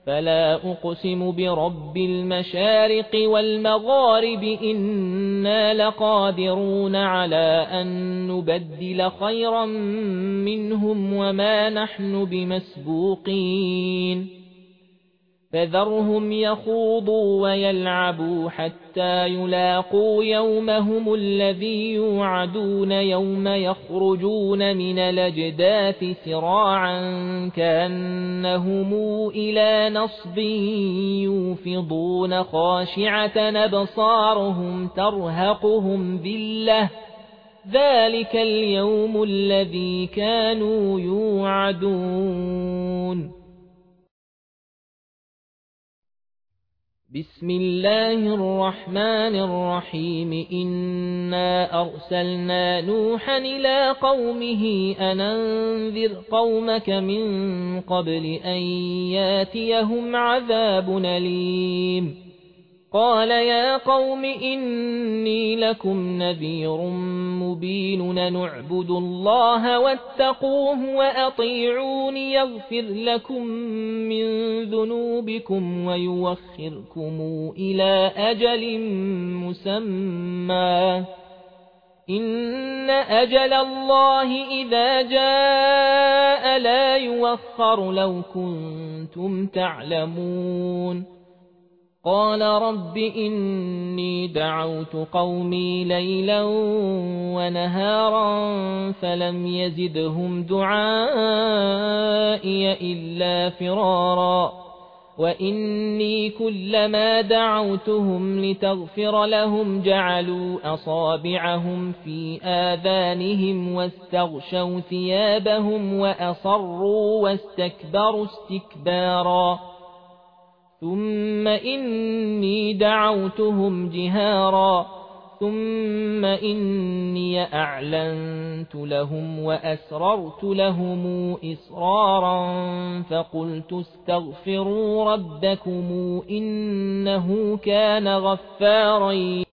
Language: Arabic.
فلا أقسم برب المشارق والمغارب إنا لقادرون على أن نبدل خيرا منهم وما نحن بمسبوقين فذرهم يخوضوا ويلعبوا حتى يلاقوا يومهم الذي يوعدون يوم يخرجون من الأجداث سراعا كأنهم إلى نصب يوفضون خاشعة أبصارهم ترهقهم ذلة ذلك اليوم الذي كانوا يوعدون. بسم الله الرحمن الرحيم إنا أرسلنا نوحا إلى قومه أن أنذر قومك من قبل أن ياتيهم عذاب أليم قال يا قوم إني لكم نذير مبين نعبد الله واتقوه وأطيعون يغفر لكم من ذنوبكم ويوخركم إلى أجل مسمى إن أجل الله إذا جاء لا يوخر لو كنتم تعلمون قال رب إني دعوت قومي ليلا ونهارا فلم يزدهم دعائي إلا فرارا وإني كلما دعوتهم لتغفر لهم جعلوا أصابعهم في آذانهم واستغشوا ثيابهم وأصروا واستكبروا استكبارا ثم إني دعوتهم جهارا ثم إني أعلنت لهم وأسررت لهم إسرارا فقلت استغفروا ربكم إنه كان غفارا